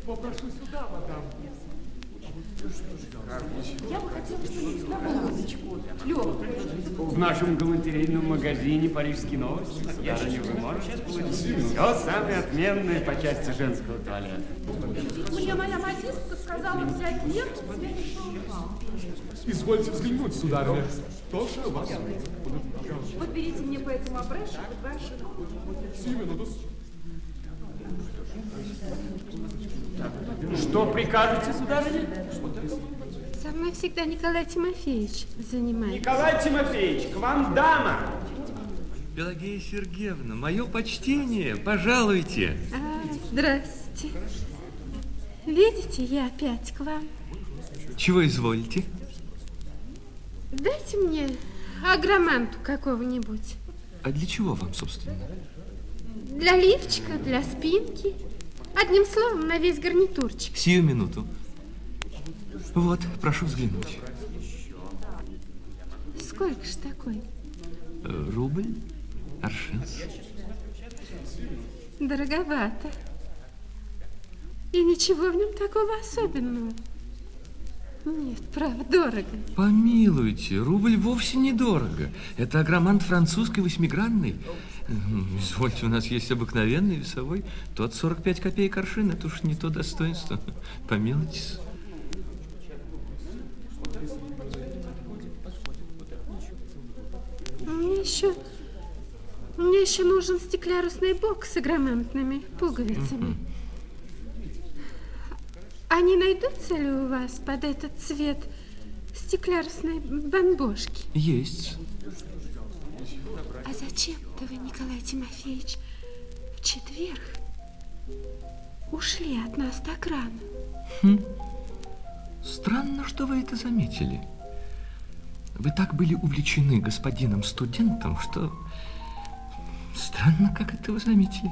Попрошу сюда, мадам. Я бы хотела что-нибудь на булочку. Лёва. В нашем галантерейном магазине «Парижские новости» вы можете получить все самое отменное по части женского туалета. Мне моя модистка сказала взять ленту цвета шелка. Извольте взглянуть, сударыня. Что же у вас? Подберите мне по этому обращу два шелка. Что прикажете, сударыня? Со мной всегда Николай Тимофеевич занимается. Николай Тимофеевич, к вам дама! Пелагея Сергеевна, мое почтение, пожалуйте. Здрасте. Видите, я опять к вам. Чего изволите? Дайте мне агроманту какого-нибудь. А для чего вам, собственно? Для лифчика, для спинки. Одним словом, на весь гарнитурчик. Сию минуту. Вот, прошу взглянуть. Сколько ж такой? Рубль, аршинс. Дороговато. И ничего в нем такого особенного. Нет, правда, дорого. Помилуйте, рубль вовсе недорого. Это агромант французской восьмигранный. Извольте, у нас есть обыкновенный весовой. Тот 45 копеек аршин, это уж не то достоинство. Помилуйтесь. Мне еще нужен стеклярусный бок с агромантными пуговицами. А не найдутся ли у вас под этот цвет стеклярусной бомбошки? Есть. А зачем-то вы, Николай Тимофеевич, в четверг ушли от нас так рано? Странно, что вы это заметили. Вы так были увлечены господином студентом, что... Странно, как это вы заметили.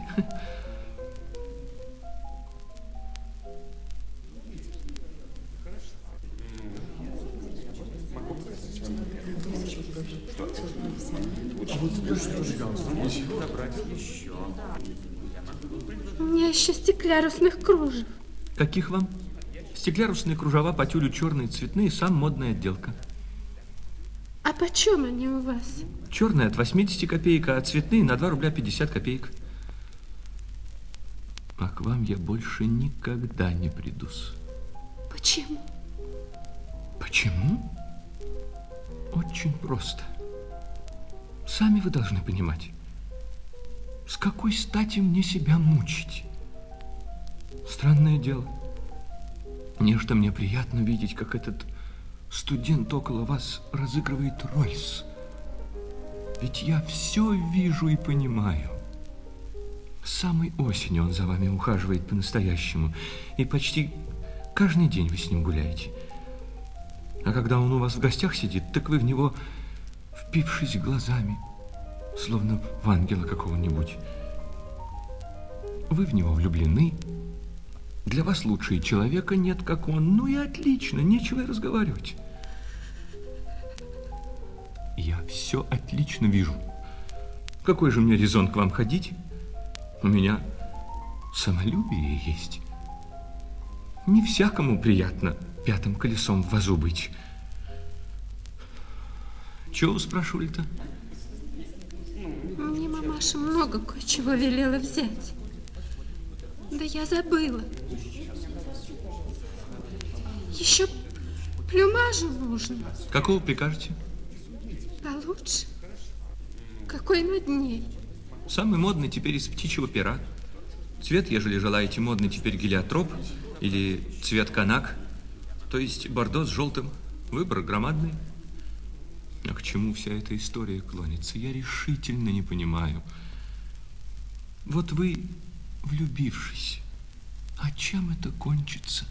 У меня еще стеклярусных кружев. Каких вам? Стеклярусные кружева по тюлю черные, цветные, сам модная отделка. А почем они у вас? Черные от 80 копеек, а цветные на 2 рубля 50 копеек. А к вам я больше никогда не приду-с. Почему? Почему? Очень просто. Сами вы должны понимать, с какой стати мне себя мучить? Странное дело. Нечто мне приятно видеть, как этот студент около вас разыгрывает рольс. Ведь я все вижу и понимаю. С самой осени он за вами ухаживает по-настоящему, и почти каждый день вы с ним гуляете. А когда он у вас в гостях сидит, так вы в него, впившись глазами, словно в ангела какого-нибудь. Вы в него влюблены. Для вас лучше и человека нет, как он. Ну и отлично, нечего и разговаривать. Я все отлично вижу. Какой же мне резон к вам ходить? У меня самолюбие есть. Не всякому приятно пятым колесом в вазу быть. Чего вы спрашивали-то? Мне мамаша много кое-чего велела взять. Да я забыла. Еще плюмажа нужно. Какого прикажете? Получше. Какой модней? Самый модный теперь из птичьего пера. Цвет, ежели желаете, модный теперь гелиотроп или цвет канак, то есть бордо с желтым. Выбор громадный. А к чему вся эта история клонится, я решительно не понимаю. Вот вы, влюбившись, а чем это кончится?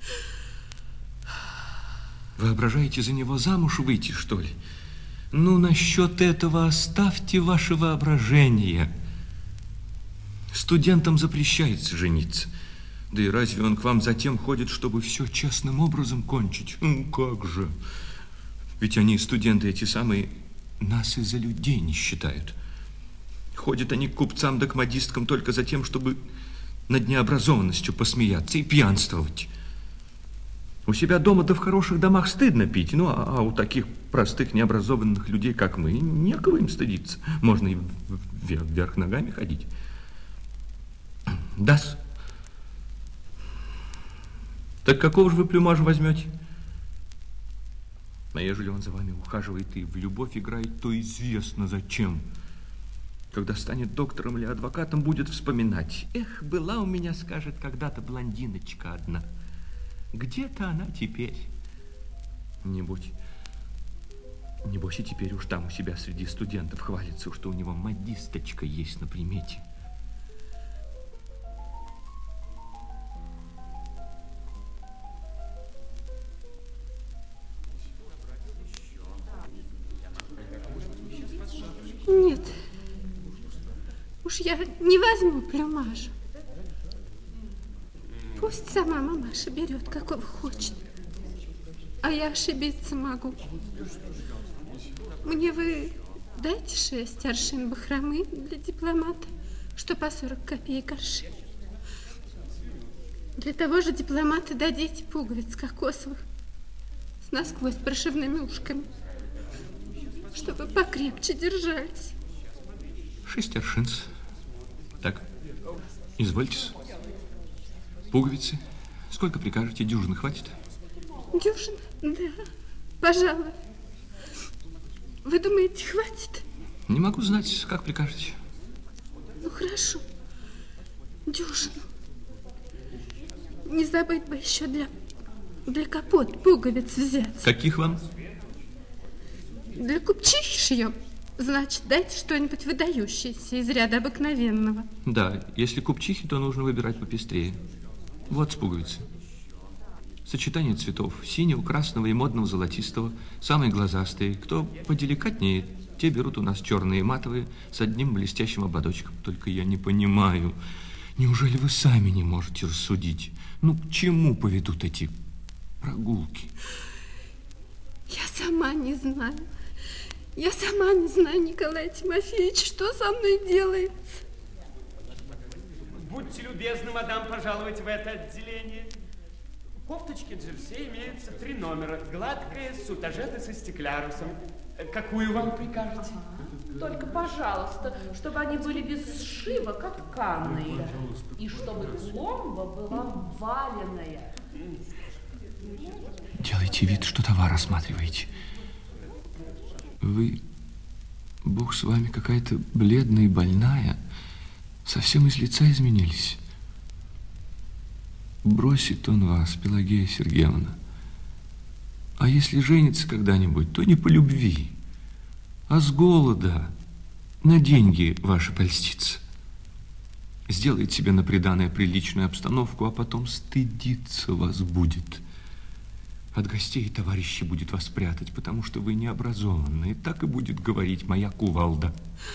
Воображаете за него замуж выйти, что ли? Ну, насчет этого оставьте ваше воображение. Студентам запрещается жениться. Да и разве он к вам затем ходит, чтобы все честным образом кончить? Ну, как же? Ведь они, студенты эти самые, нас и за людей не считают. Ходят они к купцам да к модисткам только за тем, чтобы над необразованностью посмеяться и пьянствовать. У себя дома да в хороших домах стыдно пить, ну, а у таких простых необразованных людей, как мы, некого им стыдиться. Можно и вверх ногами ходить. Да-с. Так какого же вы плюмажа возьмете? А ежели он за вами ухаживает и в любовь играет, то известно зачем. Когда станет доктором или адвокатом, будет вспоминать. Эх, была у меня, скажет, когда-то блондиночка одна. Где-то она теперь. Небось и теперь уж там у себя среди студентов хвалится, что у него модисточка есть на примете. Нет, уж я не возьму плюмаж. Пусть сама мамаша берет, какого хочет. А я ошибиться могу. Мне вы дайте 6 аршин бахромы для дипломата, что по 40 копеек аршин. Для того же дипломата дадите пуговиц кокосовых с насквозь прошивными ушками, чтобы покрепче держались. 6 аршинс. Так, извольте. Пуговицы. Сколько прикажете? Дюжины хватит? Дюжина? Да, пожалуй. Вы думаете, хватит? Не могу знать, как прикажете. Ну, хорошо. Дюжину. Не забыть бы еще для капот пуговиц взять. Каких вам? Для купчихи шьем. Значит, дайте что-нибудь выдающееся из ряда обыкновенного. Да, если купчихи, то нужно выбирать попестрее. Вот с пуговицы. Сочетание цветов. Синего, красного и модного золотистого. Самые глазастые. Кто поделикатнее, те берут у нас черные матовые с одним блестящим ободочком. Только я не понимаю, неужели вы сами не можете рассудить? Ну, к чему поведут эти прогулки? Я сама не знаю. Я сама не знаю, Николай Тимофеевич, что со мной делается. Будьте любезны, мадам, пожаловать в это отделение. В кофточке джерси имеется 3 номера. Гладкая, сутажета со стеклярусом. Какую вам прикажете? Только, пожалуйста, чтобы они были без сшива, как тканые. И чтобы пломба была валеная. Делайте вид, что товар осматриваете. Вы, Бог с вами, какая-то бледная и больная. Совсем из лица изменились. Бросит он вас, Пелагея Сергеевна. А если женится когда-нибудь, то не по любви, а с голода, на деньги ваши польстится. Сделает себе на приданое приличную обстановку, а потом стыдиться вас будет. От гостей и товарищей будет вас прятать, потому что вы необразованные. Так и будет говорить моя кувалда.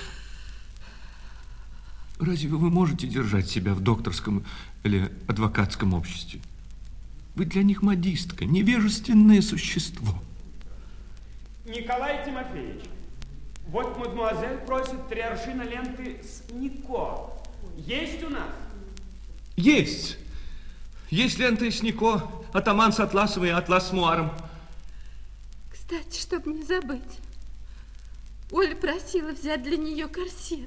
Разве вы можете держать себя в докторском или адвокатском обществе? Вы для них модистка, невежественное существо. Николай Тимофеевич, вот мадемуазель просит 3 аршина ленты с Нико. Есть у нас? Есть. Есть лента из Нико, атаман с атласом и атлас с муаром. Кстати, чтобы не забыть, Оля просила взять для нее корсет.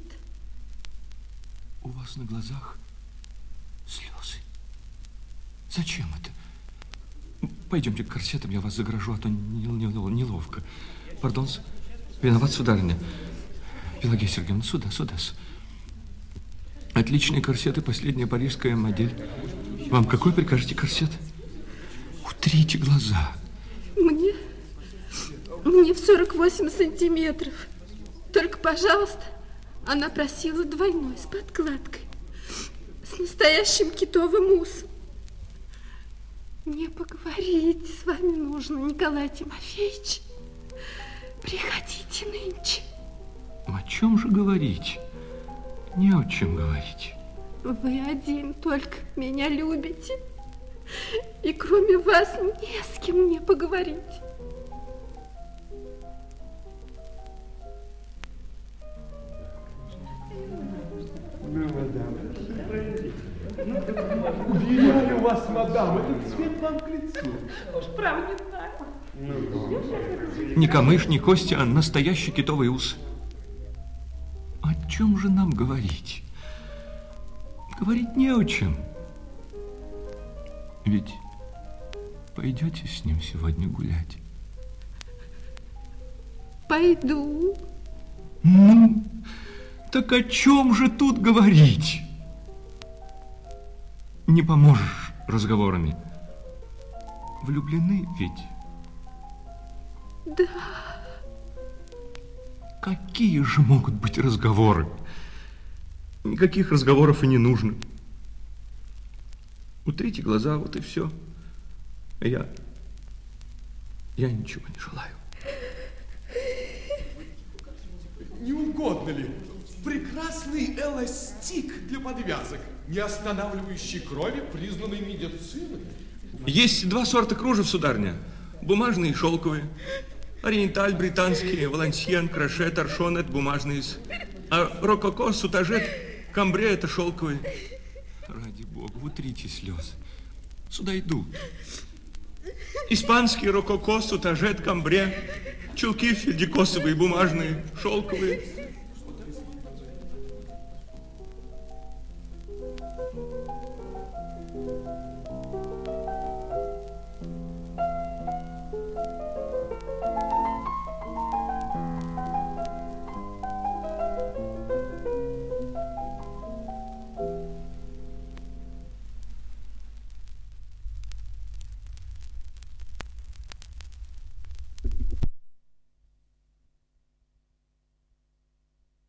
У вас на глазах слезы. Зачем это? Пойдемте к корсетам, я вас загражу, а то неловко. Пардон, виноват, сударыня. Пелагея Сергеевна, сюда. Отличные корсеты, последняя парижская модель. Вам какой прикажете корсет? Утрите глаза. Мне в 48 сантиметров. Только, пожалуйста, она просила двойной с подкладкой, с настоящим китовым усом. Мне поговорить с вами нужно, Николай Тимофеевич. Приходите нынче. О чем же говорить? Не о чем говорить. Вы один только меня любите. И кроме вас не с кем мне поговорить. Ну, мадам, Уверяю вас, мадам, этот цвет вам к лицу. Уж правда не так. Ни камыш, ни кости, а настоящий китовый ус. О чем же нам говорить? Говорить не о чем. Ведь пойдете с ним сегодня гулять? Пойду. Ну, так о чем же тут говорить? Не поможешь разговорами. Влюблены ведь? Да. Какие же могут быть разговоры? Никаких разговоров и не нужно. Утрите глаза, вот и все. Я ничего не желаю. Не угодно ли? Прекрасный эластик для подвязок, не останавливающий крови, признанный медициной. Есть два сорта кружев, сударыня. Бумажные и шелковые. Ориенталь, британский, валансьен, кроше, торшон – это бумажные. А рококо, сутажет, камбре – это шелковые. Ради бога, утрите слезы. Сюда идут. Испанский рококо, сутажет, камбре, чулки фельдикосовые, бумажные, шелковые.